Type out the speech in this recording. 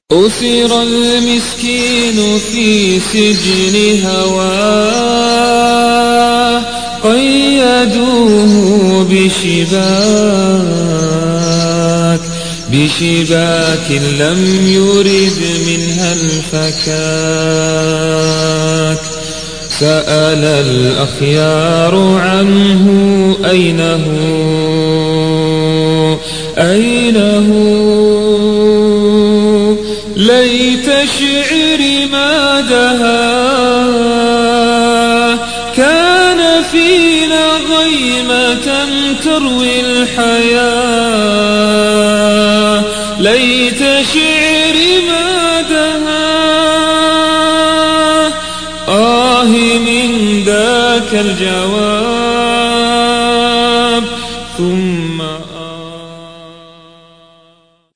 أسر المسكين في سجن هواه، قيدوه بشباك لم يرد منها الفكاك. سأل الأخيار عنه أين هو ليت شعري ما دهاه، كان فينا غيمة تروي الحياة. ليت شعري ما دهاه، من ذاك الجواب